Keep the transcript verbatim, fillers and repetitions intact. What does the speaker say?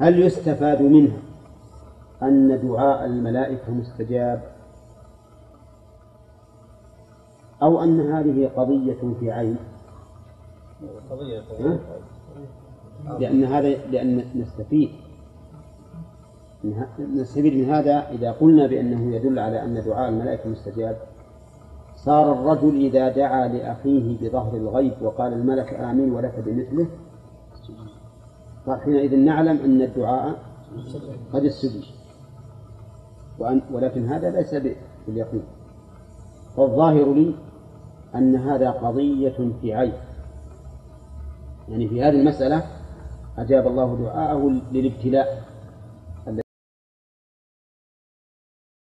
هل يستفاد منها أن دعاء الملائكة مستجاب، أو أن هذه قضية في عين؟ قضية لأن هذا لأن نستفيد نستفيد من هذا إذا قلنا بأنه يدل على أن دعاء الملائكة مستجاب، صار الرجل إذا دعا لأخيه بظهر الغيب وقال الملك آمين ولك بمثله، فحينئذ نعلم أن الدعاء قد استجيب، ولكن هذا ليس باليقين. فالظاهر لي أن هذا قضية في عين، يعني في هذه المسألة أجاب الله دعاءه للابتلاء،